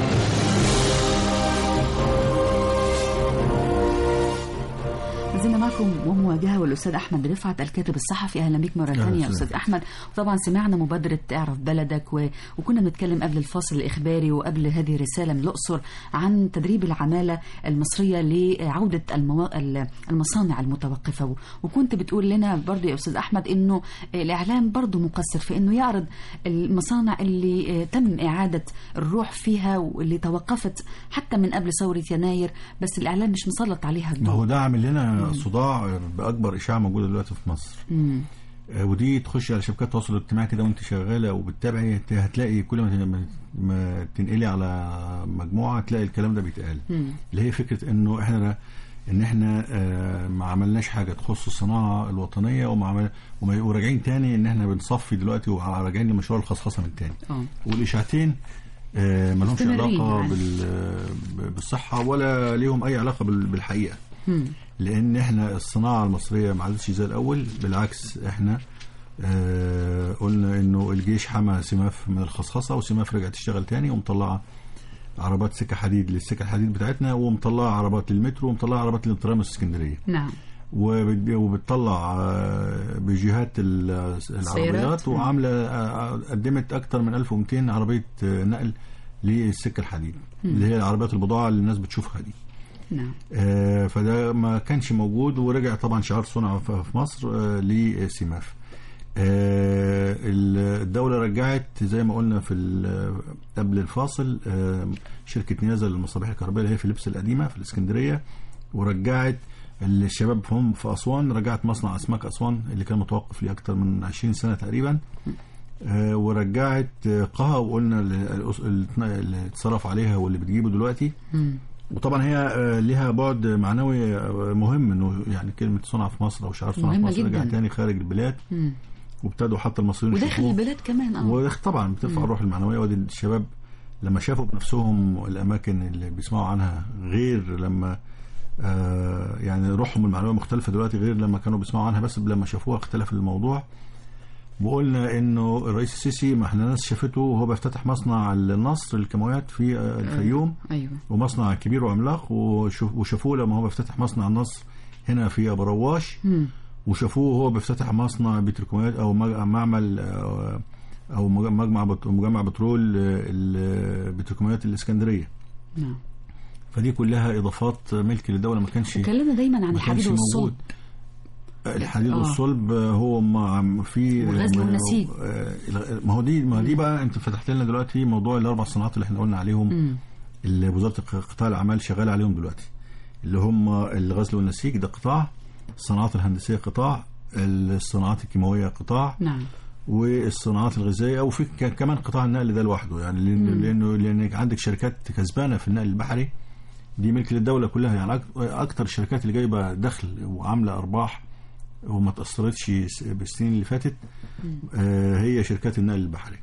B: زلنا معكم ومواجهة والأستاذ أحمد رفعت الكاتب الصحفي. أهلا بك مرة ثانية يا أستاذ أحمد. وطبعا سمعنا مبادرة اعرف بلدك و... وكنا بنتكلم قبل الفاصل الإخباري وقبل هذه الرسالة من الأقصر عن تدريب العمالة المصرية لعودة المو... المصانع المتوقفة و... وكنت بتقول لنا برضو يا أستاذ أحمد إنه الإعلام برضو مقصر في إنه يعرض المصانع اللي تم إعادة الروح فيها واللي توقفت حتى من قبل ثورة يناير، بس الإعلام مش مسلط عليها الضوء.
C: هو ده عامل لنا صداع بأكبر إشاعة موجودة دلوقتي في مصر. مم. ودي تخش على شبكات التواصل الاجتماعي كده وانت شغالة وبتتابعي، هتلاقي كل ما ما تنقلي على مجموعة تلاقي الكلام ده بيتقال. مم. اللي هي فكرة إنه إحنا إن إحنا ما عملناش حاجة تخص الصناعة الوطنية وما وراجعين تاني إن إحنا بنصفي دلوقتي وراجعين لمشروع الخصخصة من تاني. أوه. والإشاعتين آه ما لهمش علاقة يعني. بالصحة ولا ليهم أي علاقة بالحقيقة. مم. لأن إحنا الصناعة المصرية ما عادتش زي الأول، بالعكس إحنا آه قلنا إنه الجيش حمى سماف من الخصخصة وسماف رجعت تشتغل تاني ومطلعة عربات سكة حديد للسكة الحديد بتاعتنا ومطلعة عربات للمترو ومطلعة عربات للترام الإسكندرية. نعم. وبتطلع بجهات العربيات وعاملة قدمت أكتر من ألف ومئتين عربية نقل للسكة الحديد. مم. اللي هي عربيات البضاعة اللي الناس بتشوفها دي. نعم. آه فده ما كانش موجود ورجع طبعا شعار صنع في مصر آه لسماف. آه الدولة رجعت زي ما قلنا في قبل الفاصل آه شركة نيازة للمصابيح الكهربائية اللي هي في لبس القديمة في الإسكندرية، ورجعت الشباب هم في أسوان، رجعت مصنع أسماك أسوان اللي كان متوقف لي أكتر من عشرين سنة تقريبا. آه ورجعت قها وقلنا اللي اتصرف عليها واللي بتجيبه دلوقتي. مم. وطبعا هي آه لها بعد معنوي آه مهم انه يعني كلمة صنع في مصر او شعار صنع في مصر رجع تاني خارج البلاد. مم. وابتدوا حتى المصريين
B: وداخل البلاد كمان اه
C: طبعا بترفع الروح المعنوية. ودي الشباب لما شافوا بنفسهم الاماكن اللي بيسمعوا عنها غير لما آه يعني روحهم المعنوية مختلفة دلوقتي غير لما كانوا بيسمعوا عنها، بس لما شافوها اختلف الموضوع. وقلنا انه الرئيس السيسي ما احنا ناس شافته وهو بيفتتح مصنع النصر للكيماويات في الفيوم. أيوة. ومصنع كبير وعملاق، وشافوه لما هو بيفتتح مصنع النصر هنا في ابو رواش. م. وشافوه وهو بيفتتح مصنع بتروكيماويات او معمل او مجمع مجمع بترول البتروكيماويات الاسكندريه. نعم. فدي كلها اضافات ملك للدوله ما كانش.
B: اتكلمنا دايما عن الحديد والصلب.
C: الحديد والصلب هو ما في
B: الغزل والنسيج.
C: ما هو دي ما دي بقى انت فتحت لنا دلوقتي موضوع الاربع صناعات اللي احنا قلنا عليهم. م. اللي وزاره قطاع الاعمال شغاله عليهم دلوقتي، اللي هم الغزل والنسيج ده قطاع، الصناعات الهندسيه قطاع، الصناعات الكيماويه قطاع. نعم. والصناعات الغذائيه وفي كمان قطاع النقل ده لوحده يعني لانه لان عندك شركات كسبانه في النقل البحري دي ملك للدوله كلها. يعني اكتر الشركات اللي جايبه دخل وعامله ارباح وما تأثرتش بالسنين اللي فاتت آه هي شركات النقل البحري.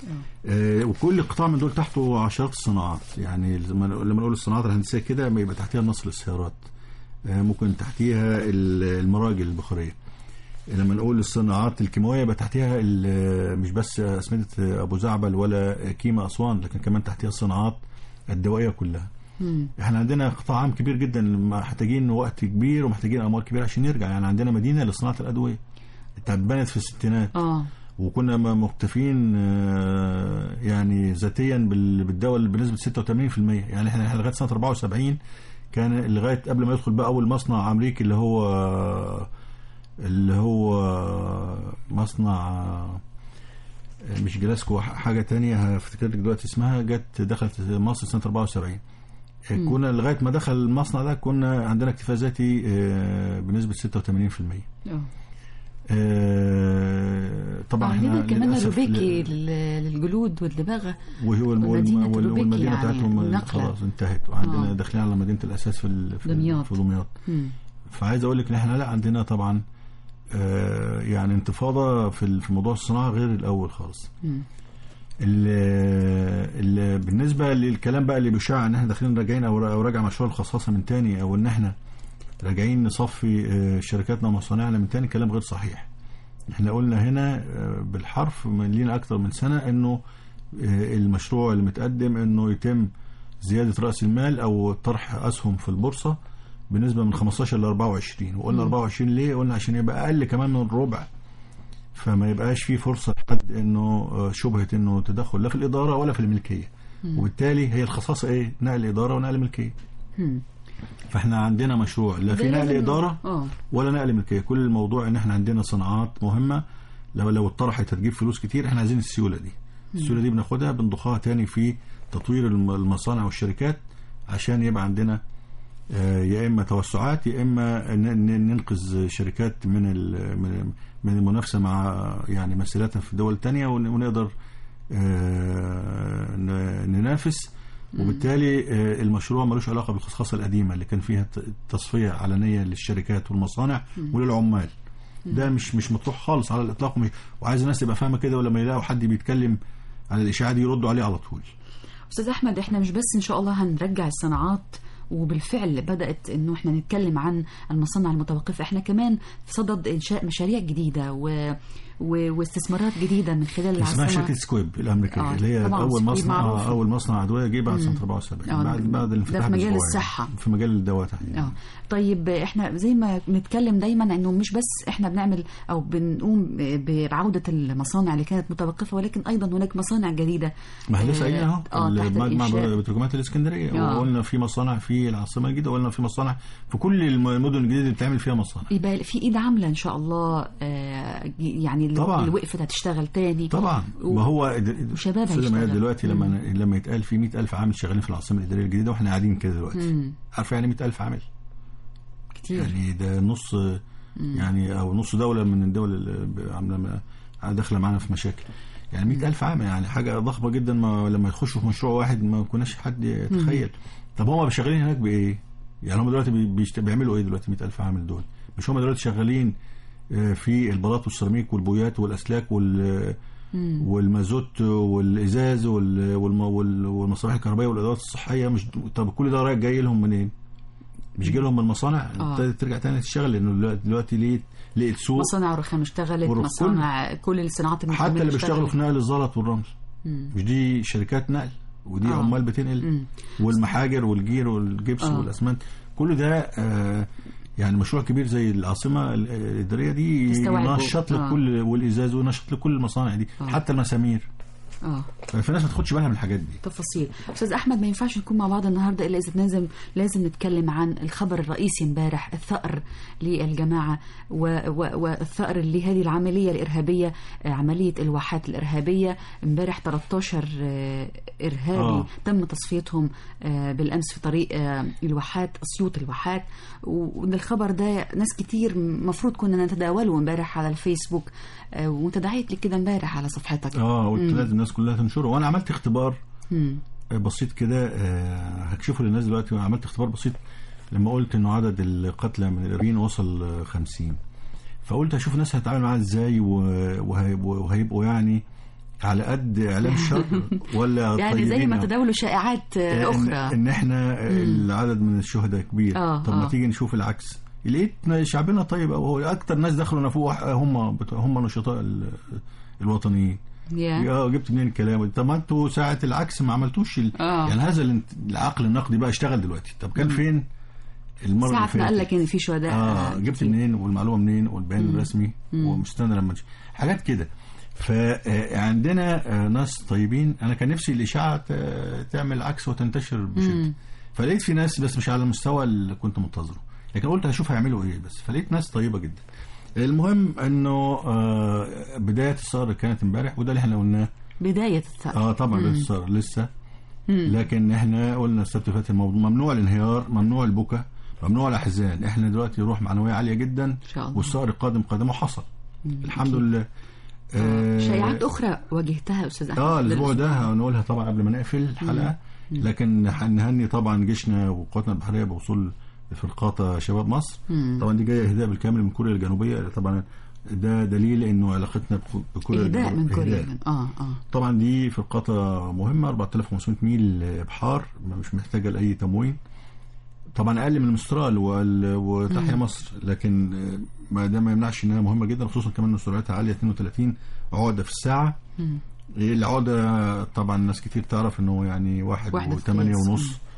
C: آه وكل قطاع من دول تحته عشرات الصناعات. يعني لما نقول الصناعات الهندسية كده يبقى تحتها النصر للسيارات، آه ممكن تحتيها المراجل البخارية. لما نقول الصناعات الكيماوية يبقى تحتها مش بس أسمدة أبو زعبل ولا كيما أسوان، لكن كمان تحتها الصناعات الدوائية كلها. مم. احنا عندنا قطاع عام كبير جدا محتاجين وقت كبير ومحتاجين اموال كبيره عشان نرجع. يعني عندنا مدينه لصناعه الادويه اتبنت في الستينات اه وكنا مكتفين آه يعني ذاتيا بالدواء بنسبه ستة وثمانين بالمئة. يعني احنا لغايه سنه أربعة وسبعين كان لغايه قبل ما يدخل بقى اول مصنع امريكي اللي هو اللي هو مصنع مش جلاسكو حاجه تانية هفتكر لك دلوقتي اسمها، جت دخلت مصر سنه أربعة وسبعين. كنا لغايه ما دخل المصنع ده كنا عندنا اكتفاء ذاتي بنسبه ستة وثمانين بالمئة. اه
B: طبعا احنا كمان الروبيكي للجلود والدباغه
C: والمدينه والمدينه بتاعتهم خلاص انتهت وعندنا آه. داخلين على مدينه الاساس في
B: دمياط
C: في دمياط. فعايز اقول لك ان احنا لا عندنا طبعا آه يعني انتفاضه في في موضوع الصناعه غير الاول خالص. اللي بالنسبه للكلام بقى اللي بيشاع ان احنا داخلين راجعين او راجع مشروع الخصاصه من تاني او ان احنا راجعين نصفي شركاتنا ومصانعنا من تاني، كلام غير صحيح. احنا قلنا هنا بالحرف من لينا اكتر من سنه انه المشروع اللي متقدم انه يتم زياده راس المال او طرح اسهم في البورصه بنسبه من خمستاشر ل أربعة وعشرين. وقلنا أربعة وعشرين ليه؟ قلنا عشان يبقى اقل كمان من الربع، فما يبقاش فيه فرصه لحد انه شبهه انه تدخل لا في الاداره ولا في الملكيه. مم. وبالتالي هي الخصاصه ايه؟ نقل اداره ونقل ملكيه. مم. فاحنا عندنا مشروع لا في نقل اداره أوه. ولا نقل ملكيه. كل الموضوع ان احنا عندنا صناعات مهمه لو لو اتطرحت هتجيب فلوس كتير، احنا عايزين السيوله دي. السيوله دي بناخدها بنضخها تاني في تطوير المصانع والشركات عشان يبقى عندنا يا اما توسعات يا اما ننقذ شركات من من المنافسه مع يعني مسيرتها في دول تانية ونقدر ننافس. وبالتالي المشروع ملوش علاقه بالخصخصه القديمه اللي كان فيها تصفيه علنيه للشركات والمصانع وللعمال. ده مش مش مطروح خالص على الاطلاق، وعايز الناس تبقى فاهمه كده، ولما يلاقوا حد بيتكلم على الاشاعه دي يردوا عليه على طول.
B: استاذ احمد، احنا مش بس ان شاء الله هنرجع الصناعات، وبالفعل بدأت انه احنا نتكلم عن المصانع المتوقفة، احنا كمان في صدد انشاء مشاريع جديدة و... و... واستثمارات جديدة من خلال العاصمة.
C: اسمها شركة سكويب الامريكية آه. اللي هي اول مصنع معروف. اول مصنع ادوية جه بعد سنة أربعة وسبعين آه. بعد بعد الانفتاح
B: في مجال الصحة
C: في مجال الدواء
B: يعني. اه طيب احنا زي ما بنتكلم دايما انه مش بس احنا بنعمل او بنقوم بعودة المصانع اللي كانت متوقفة، ولكن ايضا هناك مصانع جديدة.
C: ما احنا لسه قايلين اهو مجمع بتروجيمات الاسكندرية آه. وقلنا في مصانع في العاصمة الجديدة، وقلنا في مصانع في كل المدن الجديدة اللي بتعمل فيها مصانع.
B: يبقى في ايد عاملة ان شاء الله آه يعني اللي وقفت هتشتغل تاني
C: طبعا.
B: و...
C: ما هو
B: شباب
C: دلوقتي لما لما يتقال في مئة ألف عامل شغالين في العاصمة الإدارية الجديدة واحنا قاعدين كده دلوقتي، عارف يعني مئة ألف عامل
B: كتير،
C: يعني ده نص مم. يعني او نص دولة من الدول اللي عامله داخله معانا في مشاكل. يعني مئة ألف عامل يعني حاجة ضخمة جدا، ما لما يخشوا في مشروع واحد ما كناش حد يتخيل. طب هم شغالين هناك بايه؟ يعني هم دلوقتي بيشت... بيعملوا ايه دلوقتي مئة ألف عامل دول؟ مش هم دلوقتي شغالين في البلاط والسيراميك والبويات والاسلاك وال مم. والمازوت والازاز وال... وال... والمصابيح الكهربائيه والادوات الصحيه؟ مش طب كل ده رايح جاي لهم منين؟ مش جاي لهم من المصانع؟ آه. ترجع تاني تشتغل، لانه دلوقتي ليه لقيت سوق
B: مصانع رخام اشتغلت، مصانع كل الصناعات
C: المهمه حتى اللي بيشتغلوا في نقل الزلط والرمل مم. مش دي شركات نقل ودي آه. عمال بتنقل مم. والمحاجر والجير والجبس آه. والاسمنت، كل ده آه يعني مشروع كبير زي العاصمه الاداريه دي ينشط آه. لكل والازاز ونشط لكل المصانع دي آه. حتى المسامير. اه فالناس ما تاخدش بالها من الحاجات دي.
B: تفاصيل. استاذ احمد، ما ينفعش نكون مع بعض النهارده الا اذا لازم لازم نتكلم عن الخبر الرئيسي امبارح، الثأر للجماعه والثأر لهذه العمليه الارهابيه، عمليه الواحات الارهابيه. امبارح ثلاثة عشر ارهابي آه. تم تصفيتهم بالامس في طريق الواحات، اسيوط الواحات. والخبر ده ناس كتير مفروض كنا نتداوله امبارح على الفيسبوك، وانت دعيت لي كده امبارح على صفحتك.
C: اه قلت لازم الناس كلها تنشره، وانا عملت اختبار مم. بسيط كده هكشفه للناس دلوقتي. عملت اختبار بسيط لما قلت انه عدد القتلى من الارهابيين وصل خمسين، فقلت اشوف الناس هتتعامل معاه ازاي وهيبقوا يعني على قد اعلام الشر ولا
B: يعني زي ما تداولوا شائعات اخرى
C: ان, إن احنا العدد من الشهداء كبير. آه طب ما آه. تيجي نشوف العكس. لقيت شعبنا طيب، او اكتر ناس دخلوا نفوق هم هم نشطاء الوطنيين. اه yeah. جبت منين الكلام؟ طب ما انتوا ساعه العكس ما عملتوش ال... آه. يعني هذا العقل النقدي بقى اشتغل دلوقتي. طب كان فين المره اللي فاتت؟
B: ساعه ما قال لك ان في شهداء
C: اه جبت منين والمعلومه منين والبيان الرسمي ومستنى لما حاجات كده. فعندنا ناس طيبين. انا كان نفسي الاشاعه تعمل عكس وتنتشر بشده، فلقيت في ناس بس مش على المستوى اللي كنت منتظره، لكن قلت هشوف هيعملوا ايه بس، فلقيت ناس طيبه جدا. المهم انه بدايه الثأر كانت امبارح، وده اللي احنا قلناه
B: بدايه الثأر.
C: اه طبعا بدايه الثأر لسه مم. لكن احنا قلنا السبت فات الموضوع ممنوع الانهيار، ممنوع البكاء، ممنوع الاحزان. احنا دلوقتي روح معنويه عاليه جدا، والثأر القادم قادم وحصل الحمد لله.
B: آه شائعات اخرى واجهتها استاذ احمد
C: اه الاسبوع ده هنقولها طبعا قبل ما نقفل الحلقه، لكن نهني طبعا جيشنا وقواتنا البحريه بوصول فرقاطة شباب مصر. مم. طبعا دي جايه اهداء بالكامل من كوريا الجنوبيه. طبعا ده دليل انه علاقتنا بكوريا
B: الجنوبيه اهداء من كوريا. اه اه
C: طبعا دي فرقاطة مهمه، أربعة آلاف وخمسمائة ميل ابحار، مش محتاجه لاي تموين، طبعا اقل من المسترال وتحيا مصر، لكن ما ده ما يمنعش انها مهمه جدا، خصوصا كمان ان سرعتها عاليه اثنين وثلاثين عقده في الساعه. مم. العقده طبعا ناس كتير تعرف انه يعني واحد وثمانية ونص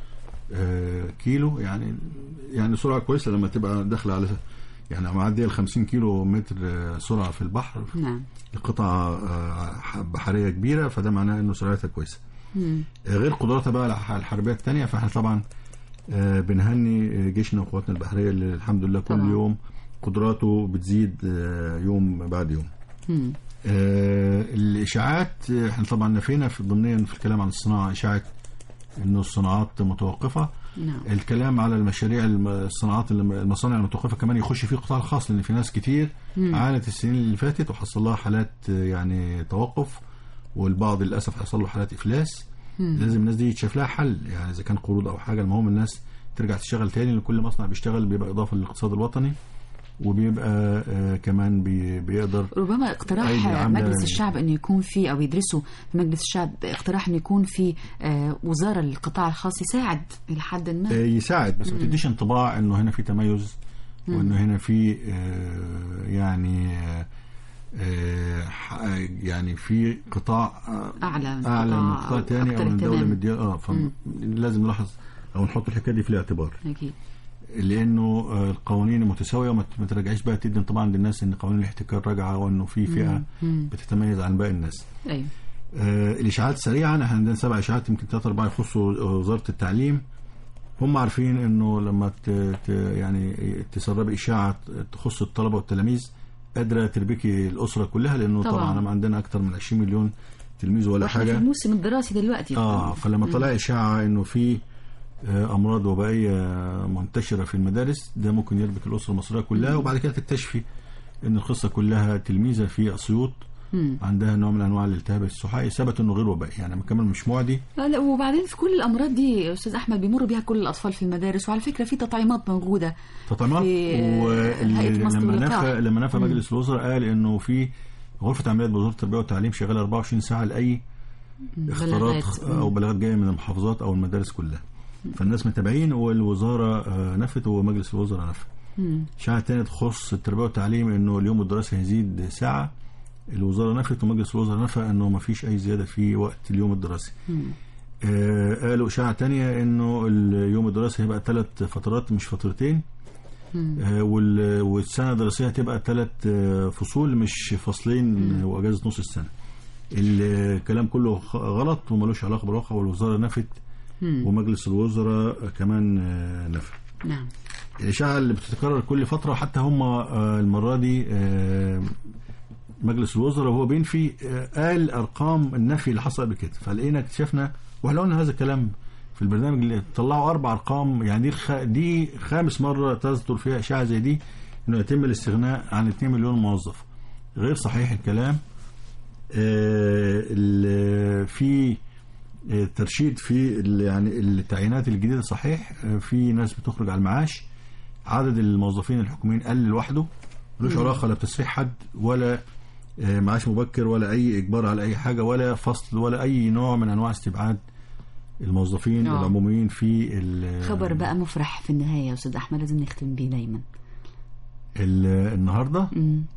C: آه كيلو، يعني يعني سرعه كويسه لما تبقى داخله على يعني معديه ال خمسين كيلو متر آه سرعه في البحر.
B: نعم.
C: قطعه آه بحريه كبيره، فده معناه انه سرعتها كويسه.
B: مم.
C: آه غير قدراتها بقى الحربيه الثانيه، فاحنا طبعا آه بنهني جيشنا وقواتنا البحريه اللي الحمد لله كل طبعا. يوم قدراته بتزيد آه يوم بعد يوم.
B: مم.
C: آه الاشاعات احنا طبعا نفينا في ضمنيا في الكلام عن الصناعه اشاعه انه الصناعات متوقفه.
B: نعم.
C: الكلام على المشاريع الصناعات المصانع المتوقفه كمان يخش فيه القطاع الخاص، لان في ناس كتير مم. عانت السنين اللي فاتت وحصل لها حالات يعني توقف، والبعض للاسف حصل له حالات افلاس. مم. لازم الناس دي يتشاف لها حل، يعني اذا كان قروض او حاجه، المهم الناس ترجع تشتغل تاني، لان كل مصنع بيشتغل بيبقى اضافه للاقتصاد الوطني، وبيبقى آه كمان بي بيقدر.
B: ربما اقتراح مجلس الشعب انه يكون في او يدرسوا في مجلس الشعب اقتراح انه يكون في آه وزاره للقطاع الخاص يساعد الى حد ما.
C: آه يساعد، بس ما تديش انطباع انه هنا في تميز وانه هنا في آه يعني آه يعني في قطاع
B: اعلى
C: اعلى من قطاع ثاني او من دوله مديه. اه فلازم نلاحظ او نحط الحكايه دي في الاعتبار.
B: اكيد.
C: لانه القوانين متساويه وما ترجعيش بقى تدي طبعا للناس ان قوانين الاحتكار راجعه وانه في فئه بتتميز عن باقي الناس.
B: ايوه.
C: آه الاشاعات سريعا، احنا عندنا سبع اشاعات يمكن ثلاثه اربعه يخصوا وزاره التعليم. هم عارفين انه لما ت ت يعني تسربي اشاعه تخص الطلبه والتلاميذ قادره تربكي الاسره كلها، لانه طبعا, طبعا عندنا اكثر من عشرين مليون تلميذ ولا حاجه
B: في الموسم الدراسي دلوقتي.
C: اه فلما طلع اشاعه انه في امراض وبائيه منتشره في المدارس، ده ممكن يربك الاسره المصريه كلها. وبعد كده تكتشفي ان القصه كلها تلميذه في اسيوط عندها نوع من انواع الالتهاب السحائي، ثبت انه غير وبائي، يعني كمان مش معدي.
B: لا لا وبعدين في كل الامراض دي استاذ احمد بيمر بيها كل الاطفال في المدارس، وعلى فكره في تطعيمات موجوده.
C: تطعيمات ولما نفى لما نفى مجلس الوزراء قال انه في غرفه عمليات بوزاره التربيه والتعليم شغاله أربعة وعشرين ساعه لاي اختراط او بلاغات جايه من المحافظات او المدارس كلها. فالناس متابعين، والوزاره نفت ومجلس الوزراء نفى. شائعة تانية تخص التربيه والتعليم انه اليوم الدراسي هيزيد ساعه، الوزاره نفت ومجلس الوزراء نفى انه ما فيش اي زياده في وقت اليوم الدراسي. آه قالوا اشاعه تانية انه اليوم الدراسي هيبقى ثلاث فترات مش فترتين. آه والسنه الدراسيه هتبقى ثلاث آه فصول مش فصلين واجازه نص السنه. الكلام كله غلط وملوش علاقه بالواقع، والوزاره نفت ومجلس الوزراء كمان آه نفى.
B: نعم.
C: الاشاعه اللي بتتكرر كل فتره، حتى هم آه المره دي آه مجلس الوزراء وهو بينفي قال ارقام النفي اللي حصل قبل كده، فلقينا اكتشفنا واحنا قلنا هذا الكلام في البرنامج اللي طلعوا اربع ارقام، يعني دي, خ... دي خامس مره تصدر فيها اشاعه زي دي انه يتم الاستغناء عن اثنين مليون موظف. غير صحيح الكلام. آه في ترشيد في يعني التعيينات الجديده صحيح، في ناس بتخرج على المعاش، عدد الموظفين الحكوميين قل لوحده، ملوش علاقه لا بتسريح حد ولا معاش مبكر ولا اي اجبار على اي حاجه ولا فصل ولا اي نوع من انواع استبعاد الموظفين أوه. العموميين في
B: خبر بقى مفرح في النهايه يا استاذ احمد، لازم نختم بيه دايما. النهارده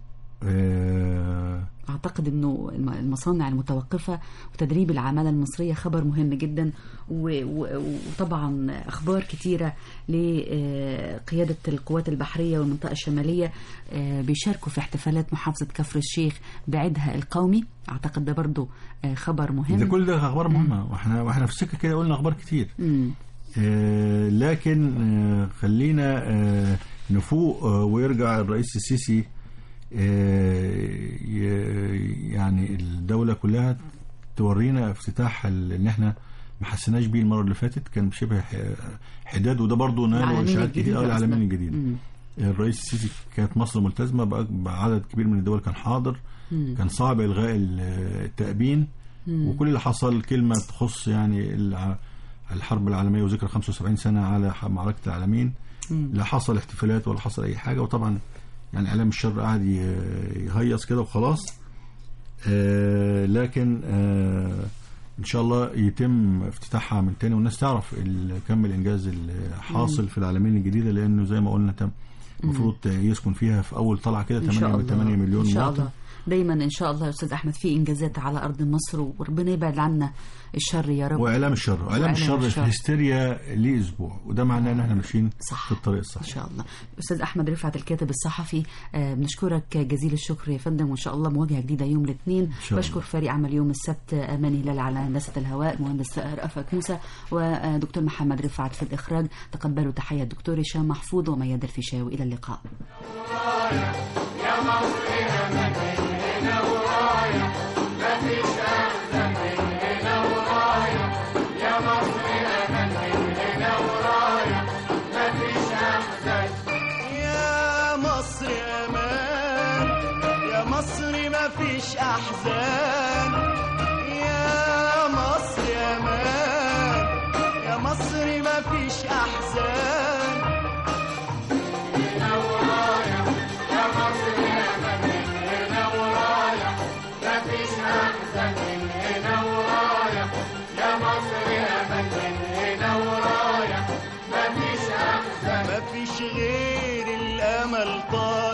B: آه اعتقد انه المصانع المتوقفه وتدريب العماله المصريه خبر مهم جدا، وطبعا اخبار كتيره لقياده القوات البحريه والمنطقه الشماليه بيشاركوا في احتفالات محافظه كفر الشيخ بعيدها القومي. اعتقد ده برضو خبر مهم.
C: ده كل ده اخبار مهمه، واحنا واحنا في السكه كده قلنا اخبار كتير. آه لكن آه خلينا آه نفوق آه ويرجع الرئيس السيسي يعني الدولة كلها تورينا افتتاح اللي احنا ما حسناش بيه المرة اللي فاتت، كان شبه حداد، وده برضو نال اشاعات كتير. العالمين الجديد. الرئيس السيسي كانت مصر ملتزمة بعدد كبير من الدول كان حاضر. مم. كان صعب الغاء التأبين. مم. وكل اللي حصل كلمة تخص يعني الحرب العالمية وذكرى خمسة وسبعين سنة على معركة العالمين. مم. لا حصل احتفالات ولا حصل اي حاجة، وطبعا يعني اعلام الشر قاعد يهيص كده وخلاص. آه لكن آه ان شاء الله يتم افتتاحها من تاني، والناس تعرف كم الانجاز اللي حاصل في العالمين الجديده، لانه زي ما قلنا المفروض يسكن فيها في اول طلعه كده ثمانية مليون مواطن.
B: دايما ان شاء الله يا استاذ احمد في انجازات على ارض مصر، وربنا يبعد عنا الشر يا رب.
C: واعلام الشر واعلام الشر في الهستيريا ليه اسبوع، وده معناه ان احنا ماشيين في الطريق الصحيح
B: ان شاء الله. استاذ احمد رفعت الكاتب الصحفي، آه بنشكرك جزيل الشكر يا فندم، وان شاء الله مواجهه جديده يوم الاثنين. بشكر فريق عمل يوم السبت اماني هلال على هندسه الهواء، مهندس رأفت موسى، ودكتور محمد رفعت في الاخراج. تقبلوا تحيه الدكتور هشام محفوظ وميادة الفيشاوي. الى اللقاء.
K: يا مصر أمل هنا ورايا، مفيش أحسن من هنا ورايا. يا مصر أمل هنا ورايا، مفيش أحسن.
L: يا مصر أمان، يا مصر مفيش أحزان. يا مصر أمان، يا مصر مفيش أحزان.
K: هنا ورايا يا مصر أمل هنا ورايا، مفيش أحسن من هنا ورايا. يا مصر أمل هنا ورايا، مفيش أحسن.
L: مفيش غير الأمل طال